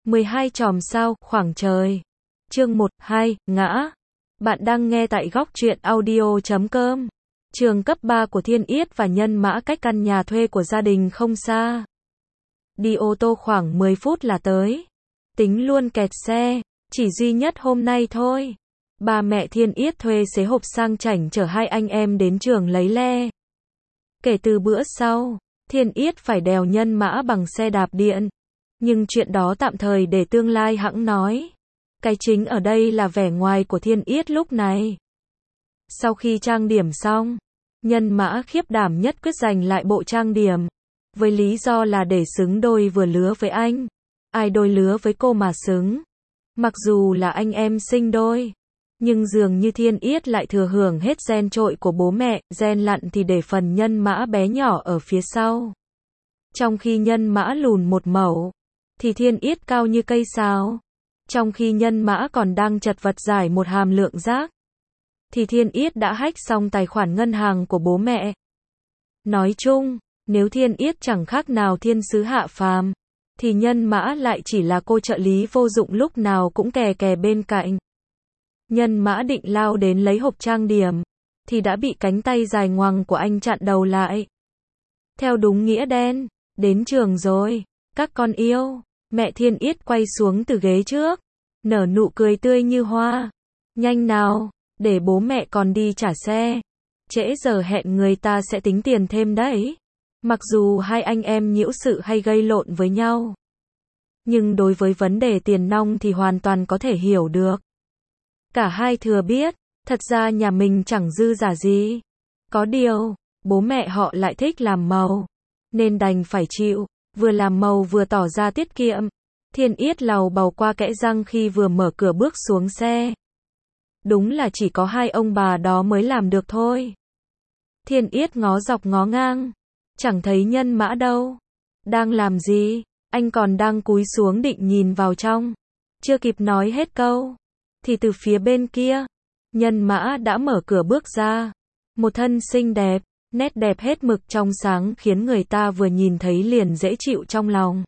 12 chòm sao, khoảng trời. Chương 1, 2, ngã. Bạn đang nghe tại góc truyện audio.com. Trường cấp 3 của Thiên Yết và Nhân Mã cách căn nhà thuê của gia đình không xa. Đi ô tô khoảng 10 phút là tới. Tính luôn kẹt xe, chỉ duy nhất hôm nay thôi. Ba mẹ Thiên Yết thuê xế hộp sang chảnh chở hai anh em đến trường lấy le. Kể từ bữa sau, Thiên Yết phải đèo Nhân Mã bằng xe đạp điện. Nhưng chuyện đó tạm thời để tương lai hẵng nói. Cái chính ở đây là vẻ ngoài của Thiên Yết lúc này. Sau khi trang điểm xong, Nhân Mã khiếp đảm nhất quyết giành lại bộ trang điểm. Với lý do là để xứng đôi vừa lứa với anh. Ai đôi lứa với cô mà xứng. Mặc dù là anh em sinh đôi. Nhưng dường như Thiên Yết lại thừa hưởng hết gen trội của bố mẹ, gen lặn thì để phần Nhân Mã bé nhỏ ở phía sau. Trong khi Nhân Mã lùn một mẩu, thì Thiên Yết cao như cây sáo. Trong khi Nhân Mã còn đang chật vật giải một hàm lượng rác, thì Thiên Yết đã hack xong tài khoản ngân hàng của bố mẹ. Nói chung, nếu Thiên Yết chẳng khác nào thiên sứ hạ phàm, thì Nhân Mã lại chỉ là cô trợ lý vô dụng lúc nào cũng kè kè bên cạnh. Nhân Mã định lao đến lấy hộp trang điểm, thì đã bị cánh tay dài ngoằng của anh chặn đầu lại. Theo đúng nghĩa đen, đến trường rồi, các con yêu. Mẹ Thiên Yết quay xuống từ ghế trước, nở nụ cười tươi như hoa. Nhanh nào, để bố mẹ còn đi trả xe. Trễ giờ hẹn người ta sẽ tính tiền thêm đấy. Mặc dù hai anh em nhiễu sự hay gây lộn với nhau, nhưng đối với vấn đề tiền nong thì hoàn toàn có thể hiểu được. Cả hai thừa biết, thật ra nhà mình chẳng dư giả gì. Có điều, bố mẹ họ lại thích làm màu, nên đành phải chịu. Vừa làm màu vừa tỏ ra tiết kiệm. Thiên Yết lầu bầu qua kẽ răng khi vừa mở cửa bước xuống xe. Đúng là chỉ có hai ông bà đó mới làm được thôi. Thiên Yết ngó dọc ngó ngang, chẳng thấy Nhân Mã đâu. Đang làm gì? Anh còn đang cúi xuống định nhìn vào trong. Chưa kịp nói hết câu, thì từ phía bên kia, Nhân Mã đã mở cửa bước ra. Một thân xinh đẹp, nét đẹp hết mực trong sáng khiến người ta vừa nhìn thấy liền dễ chịu trong lòng.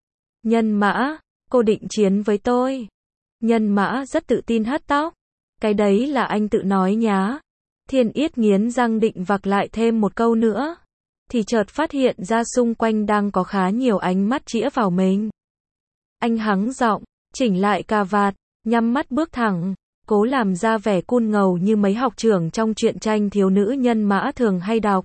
Nhân Mã, cô định chiến với tôi. Nhân Mã rất tự tin hất tóc. Cái đấy là anh tự nói nhá. Thiên Yết nghiến răng định vặc lại thêm một câu nữa, thì chợt phát hiện ra xung quanh đang có khá nhiều ánh mắt chĩa vào mình. Anh hắng giọng, chỉnh lại cà vạt, nhắm mắt bước thẳng, cố làm ra vẻ cool ngầu như mấy học trưởng trong truyện tranh thiếu nữ Nhân Mã thường hay đọc.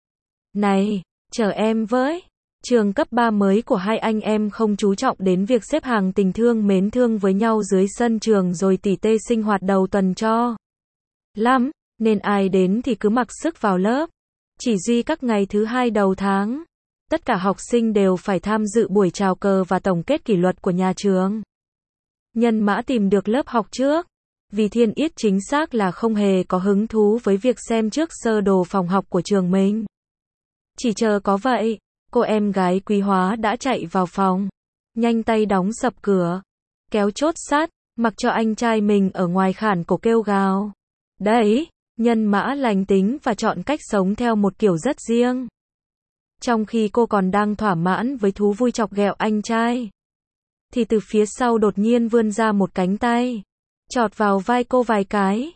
Này, chờ em với. Trường cấp 3 mới của hai anh em không chú trọng đến việc xếp hàng tình thương mến thương với nhau dưới sân trường rồi tỉ tê sinh hoạt đầu tuần cho lắm, nên ai đến thì cứ mặc sức vào lớp. Chỉ duy các ngày thứ hai đầu tháng, tất cả học sinh đều phải tham dự buổi chào cờ và tổng kết kỷ luật của nhà trường. Nhân Mã tìm được lớp học trước, vì Thiên Yết chính xác là không hề có hứng thú với việc xem trước sơ đồ phòng học của trường mình. Chỉ chờ có vậy, cô em gái quý hóa đã chạy vào phòng, nhanh tay đóng sập cửa, kéo chốt sắt, mặc cho anh trai mình ở ngoài khản cổ kêu gào. Đấy, Nhân Mã lành tính và chọn cách sống theo một kiểu rất riêng. Trong khi cô còn đang thỏa mãn với thú vui chọc ghẹo anh trai, thì từ phía sau đột nhiên vươn ra một cánh tay, chọt vào vai cô vài cái.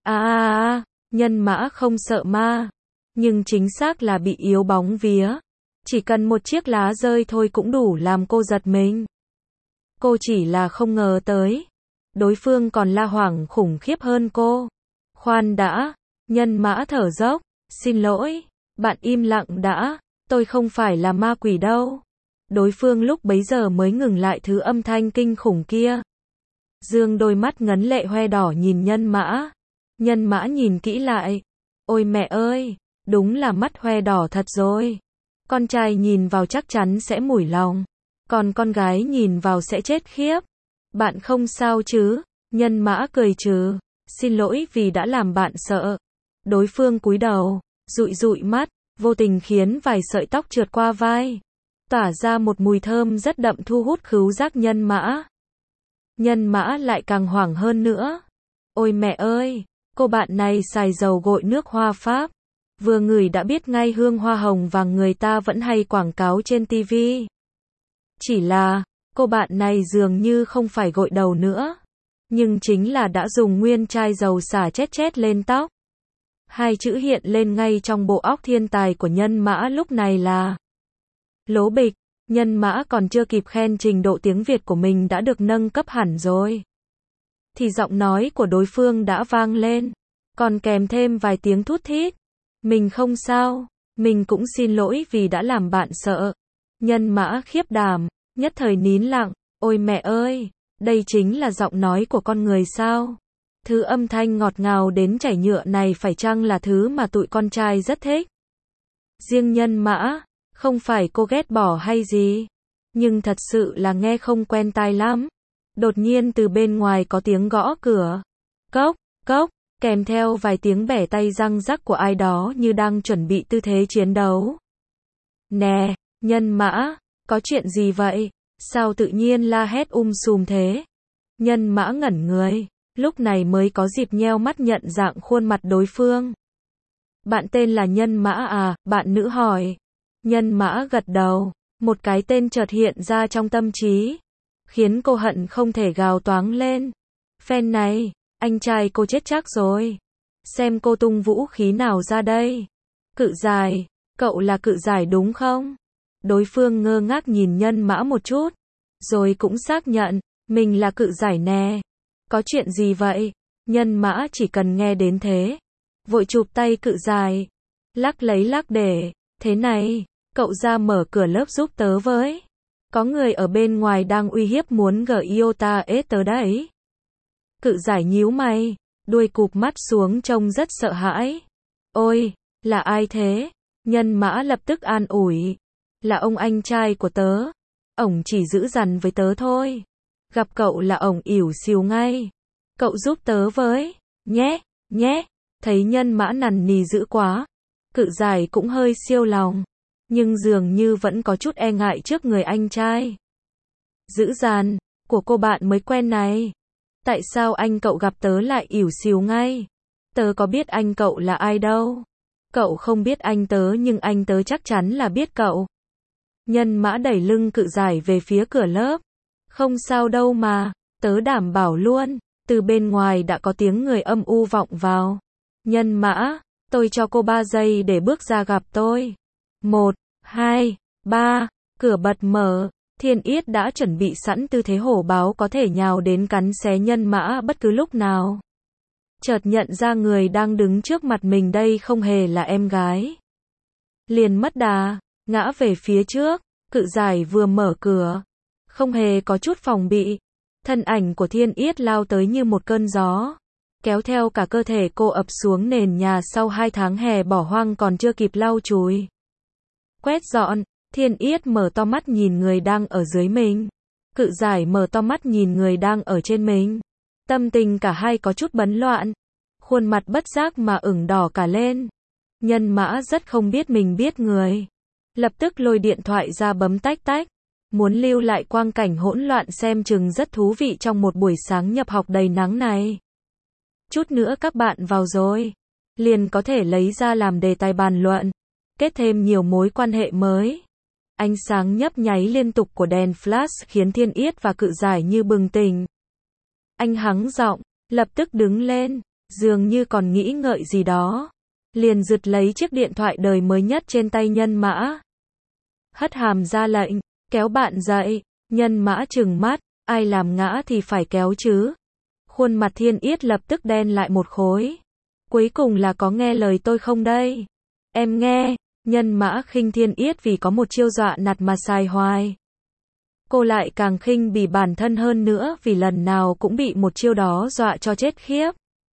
Nhân Mã không sợ ma, nhưng chính xác là bị yếu bóng vía. Chỉ cần một chiếc lá rơi thôi cũng đủ làm cô giật mình. Cô chỉ là không ngờ tới, đối phương còn la hoảng khủng khiếp hơn cô. Khoan đã, Nhân Mã thở dốc, xin lỗi, bạn im lặng đã, tôi không phải là ma quỷ đâu. Đối phương lúc bấy giờ mới ngừng lại thứ âm thanh kinh khủng kia. Dương đôi mắt ngấn lệ hoe đỏ nhìn Nhân Mã. Nhân Mã nhìn kỹ lại. Ôi mẹ ơi, đúng là mắt hoe đỏ thật rồi. Con trai nhìn vào chắc chắn sẽ mủi lòng, còn con gái nhìn vào sẽ chết khiếp. Bạn không sao chứ? Nhân Mã cười trừ. Xin lỗi vì đã làm bạn sợ. Đối phương cúi đầu, dụi dụi mắt, vô tình khiến vài sợi tóc trượt qua vai, tỏa ra một mùi thơm rất đậm thu hút khứu giác Nhân Mã. Nhân Mã lại càng hoảng hơn nữa. Ôi mẹ ơi, cô bạn này xài dầu gội nước hoa Pháp. Vừa ngửi đã biết ngay hương hoa hồng vàng người ta vẫn hay quảng cáo trên TV. Chỉ là, Cô bạn này dường như không phải gội đầu nữa, nhưng chính là đã dùng nguyên chai dầu xả chết chết lên tóc. Hai chữ hiện lên ngay trong bộ óc thiên tài của Nhân Mã lúc này là lố bịch. Nhân Mã còn chưa kịp khen trình độ tiếng Việt của mình đã được nâng cấp hẳn rồi, thì giọng nói của đối phương đã vang lên, còn kèm thêm vài tiếng thút thít. Mình không sao, mình cũng xin lỗi vì đã làm bạn sợ. Nhân Mã khiếp đảm, nhất thời nín lặng. Ôi mẹ ơi, đây chính là giọng nói của con người sao? Thứ âm thanh ngọt ngào đến chảy nhựa này phải chăng là thứ mà tụi con trai rất thích? Riêng Nhân Mã, không phải cô ghét bỏ hay gì, nhưng thật sự là nghe không quen tai lắm. Đột nhiên từ bên ngoài có tiếng gõ cửa. Cốc, cốc, kèm theo vài tiếng bẻ tay răng rắc của ai đó như đang chuẩn bị tư thế chiến đấu. Nè, Nhân Mã, có chuyện gì vậy? Sao tự nhiên la hét sùm thế? Nhân Mã ngẩn người, lúc này mới có dịp nheo mắt nhận dạng khuôn mặt đối phương. Bạn tên là Nhân Mã à? Bạn nữ hỏi. Nhân Mã gật đầu, một cái tên chợt hiện ra trong tâm trí, khiến cô hận không thể gào toáng lên. Phen này, anh trai cô chết chắc rồi. Xem cô tung vũ khí nào ra đây. Cự Giải, cậu là Cự Giải đúng không? Đối phương ngơ ngác nhìn Nhân Mã một chút, rồi cũng xác nhận, mình là Cự Giải nè. Có chuyện gì vậy? Nhân Mã chỉ cần nghe đến thế, vội chụp tay Cự Giải, lắc lấy lắc để, thế này, cậu ra mở cửa lớp giúp tớ với. Có người ở bên ngoài đang uy hiếp muốn giota ết tớ đấy. Cự Giải nhíu mày, đuôi cụp mắt xuống trông rất sợ hãi. Ôi, là ai thế? Nhân Mã lập tức an ủi. Là ông anh trai của tớ. Ổng chỉ giữ dằn với tớ thôi. Gặp cậu là ổng ỉu xìu ngay. Cậu giúp tớ với, nhé, nhé. Thấy Nhân Mã nằn nì dữ quá, Cự Giải cũng hơi siêu lòng, nhưng dường như vẫn có chút e ngại trước người anh trai dữ dằn của cô bạn mới quen này. Tại sao anh cậu gặp tớ lại ỉu xìu ngay? Tớ có biết anh cậu là ai đâu. Cậu không biết anh tớ nhưng anh tớ chắc chắn là biết cậu. Nhân Mã đẩy lưng Cự Giải về phía cửa lớp. Không sao đâu mà, tớ đảm bảo luôn. Từ bên ngoài đã có tiếng người âm u vọng vào. Nhân Mã, tôi cho cô 3 giây để bước ra gặp tôi. 1, 2, 3, cửa bật mở. Thiên Yết đã chuẩn bị sẵn tư thế hổ báo có thể nhào đến cắn xé Nhân Mã bất cứ lúc nào. Chợt nhận ra người đang đứng trước mặt mình đây không hề là em gái. Liền mất đà, ngã về phía trước. Cự Giải vừa mở cửa, không hề có chút phòng bị. Thân ảnh của Thiên Yết lao tới như một cơn gió, kéo theo cả cơ thể cô ập xuống nền nhà sau 2 tháng hè bỏ hoang còn chưa kịp lau chùi, quét dọn. Thiên Yết mở to mắt nhìn người đang ở dưới mình. Cự Giải mở to mắt nhìn người đang ở trên mình. Tâm tình cả hai có chút bấn loạn. Khuôn mặt bất giác mà ửng đỏ cả lên. Nhân Mã rất không biết mình biết người. Lập tức lôi điện thoại ra bấm tách tách. Muốn lưu lại quang cảnh hỗn loạn xem chừng rất thú vị trong một buổi sáng nhập học đầy nắng này. Chút nữa các bạn vào rồi, liền có thể lấy ra làm đề tài bàn luận, kết thêm nhiều mối quan hệ mới. Ánh sáng nhấp nháy liên tục của đèn flash khiến Thiên Yết và Cự Giải như bừng tỉnh. Anh hắng giọng, lập tức đứng lên, dường như còn nghĩ ngợi gì đó. Liền giật lấy chiếc điện thoại đời mới nhất trên tay Nhân Mã. Hất hàm ra lệnh, kéo bạn dậy. Nhân Mã trừng mắt, ai làm ngã thì phải kéo chứ. Khuôn mặt Thiên Yết lập tức đen lại một khối. Cuối cùng là có nghe lời tôi không đây? Em nghe. Nhân Mã khinh Thiên Yết vì có một chiêu dọa nạt mà xài hoài. Cô lại càng khinh bỉ bản thân hơn nữa vì lần nào cũng bị một chiêu đó dọa cho chết khiếp.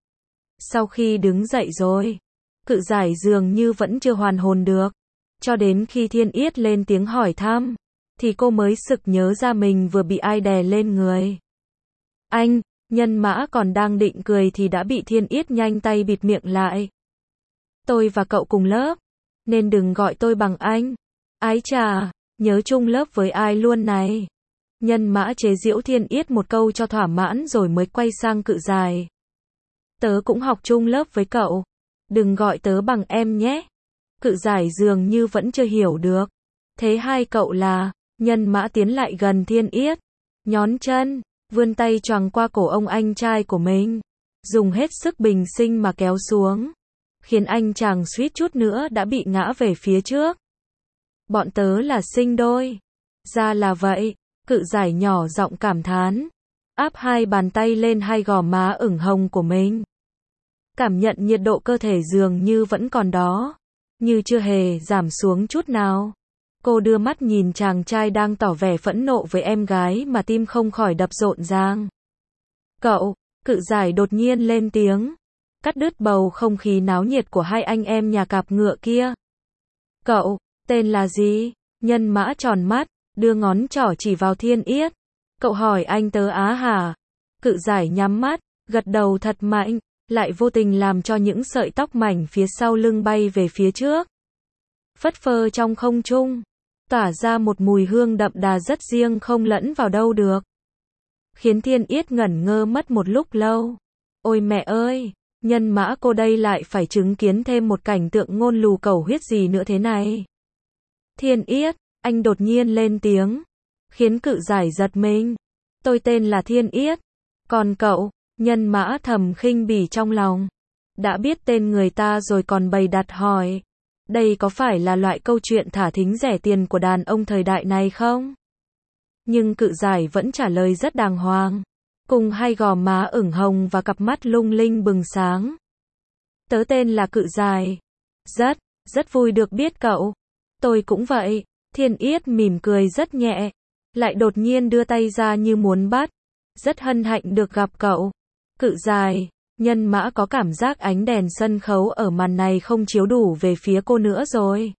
Sau khi đứng dậy rồi, Cự Giải dường như vẫn chưa hoàn hồn được. Cho đến khi Thiên Yết lên tiếng hỏi thăm, thì cô mới sực nhớ ra mình vừa bị ai đè lên người. Anh, Nhân Mã còn đang định cười thì đã bị Thiên Yết nhanh tay bịt miệng lại. Tôi và cậu cùng lớp, nên đừng gọi tôi bằng anh. Ái chà, nhớ chung lớp với ai luôn này. Nhân Mã chế giễu Thiên Yết một câu cho thỏa mãn rồi mới quay sang Cự Giải. Tớ cũng học chung lớp với cậu. Đừng gọi tớ bằng em nhé. Cự Giải dường như vẫn chưa hiểu được. Thế hai cậu là? Nhân Mã tiến lại gần Thiên Yết, nhón chân, vươn tay choàng qua cổ ông anh trai của mình, dùng hết sức bình sinh mà kéo xuống, khiến anh chàng suýt chút nữa đã bị ngã về phía trước. Bọn tớ là sinh đôi. Ra là vậy, Cự Giải nhỏ giọng cảm thán, áp hai bàn tay lên hai gò má ửng hồng của mình. Cảm nhận nhiệt độ cơ thể dường như vẫn còn đó, như chưa hề giảm xuống chút nào. Cô đưa mắt nhìn chàng trai đang tỏ vẻ phẫn nộ với em gái mà tim không khỏi đập rộn ràng. Cậu, Cự Giải đột nhiên lên tiếng, cắt đứt bầu không khí náo nhiệt của hai anh em nhà cạp ngựa kia. Cậu, tên là gì? Nhân Mã tròn mắt, đưa ngón trỏ chỉ vào Thiên Yết. Cậu hỏi anh tớ á hả? Cự Giải nhắm mắt, gật đầu thật mạnh, lại vô tình làm cho những sợi tóc mảnh phía sau lưng bay về phía trước. Phất phơ trong không trung, tỏa ra một mùi hương đậm đà rất riêng không lẫn vào đâu được. Khiến Thiên Yết ngẩn ngơ mất một lúc lâu. Ôi mẹ ơi, Nhân Mã cô đây lại phải chứng kiến thêm một cảnh tượng ngôn lù cầu huyết gì nữa thế này. Thiên Yết, anh đột nhiên lên tiếng, khiến Cự Giải giật mình. Tôi tên là Thiên Yết, còn cậu? Nhân Mã thầm khinh bỉ trong lòng. Đã biết tên người ta rồi còn bày đặt hỏi. Đây có phải là loại câu chuyện thả thính rẻ tiền của đàn ông thời đại này không? Nhưng Cự Giải vẫn trả lời rất đàng hoàng, cùng hai gò má ửng hồng và cặp mắt lung linh bừng sáng. Tớ tên là Cự Giải. Rất vui được biết cậu. Tôi cũng vậy. Thiên Yết mỉm cười rất nhẹ, lại đột nhiên đưa tay ra như muốn bắt. Rất hân hạnh được gặp cậu. Cự Giải, Nhân Mã có cảm giác ánh đèn sân khấu ở màn này không chiếu đủ về phía cô nữa rồi.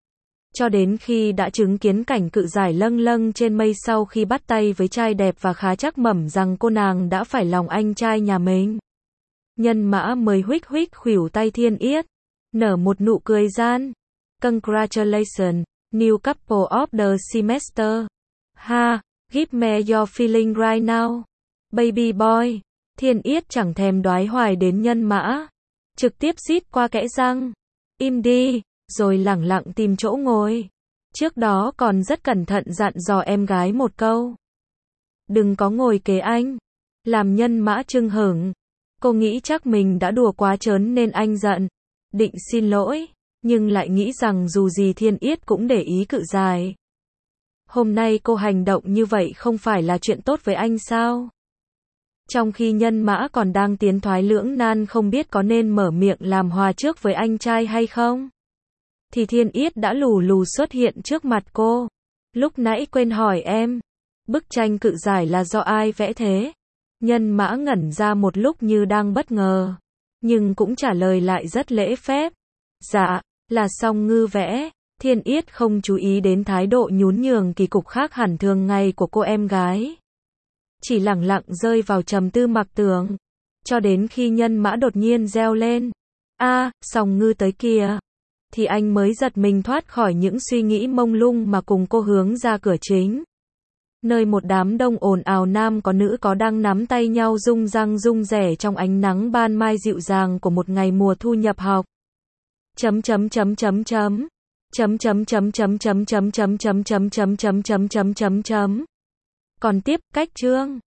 Cho đến khi đã chứng kiến cảnh Cự Giải lâng lâng trên mây sau khi bắt tay với trai đẹp và khá chắc mẩm rằng cô nàng đã phải lòng anh trai nhà mình. Nhân Mã mới huých khuỷu tay Thiên Yết, nở một nụ cười gian. Congratulations, new couple of the semester. Ha, give me your feeling right now. Baby boy. Thiên Yết chẳng thèm đoái hoài đến Nhân Mã, trực tiếp rít qua kẽ răng. Im đi, rồi lẳng lặng tìm chỗ ngồi. Trước đó còn rất cẩn thận dặn dò em gái một câu. Đừng có ngồi kế anh. Làm Nhân Mã chưng hửng. Cô nghĩ chắc mình đã đùa quá trớn nên anh giận. Định xin lỗi, nhưng lại nghĩ rằng dù gì Thiên Yết cũng để ý Cự Giải. Hôm nay cô hành động như vậy không phải là chuyện tốt với anh sao? Trong khi Nhân Mã còn đang tiến thoái lưỡng nan không biết có nên mở miệng làm hòa trước với anh trai hay không, thì Thiên Yết đã lù lù xuất hiện trước mặt cô. Lúc nãy quên hỏi em, bức tranh Cự Giải là do ai vẽ thế? Nhân Mã ngẩn ra một lúc như đang bất ngờ, nhưng cũng trả lời lại rất lễ phép. Dạ, là Song Ngư vẽ. Thiên Yết không chú ý đến thái độ nhún nhường kỳ cục khác hẳn thường ngày của cô em gái. Chỉ lẳng lặng rơi vào trầm tư mặc tưởng. Cho đến khi Nhân Mã đột nhiên reo lên. Song Ngư tới kìa. Thì anh mới giật mình thoát khỏi những suy nghĩ mông lung mà cùng cô hướng ra cửa chính. Nơi một đám đông ồn ào nam có nữ có đang nắm tay nhau rung răng rung rẻ trong ánh nắng ban mai dịu dàng của một ngày mùa thu nhập học. Còn tiếp, cách chương